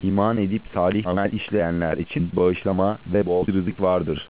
İman edip salih amel işleyenler için bağışlama ve bol rızık vardır.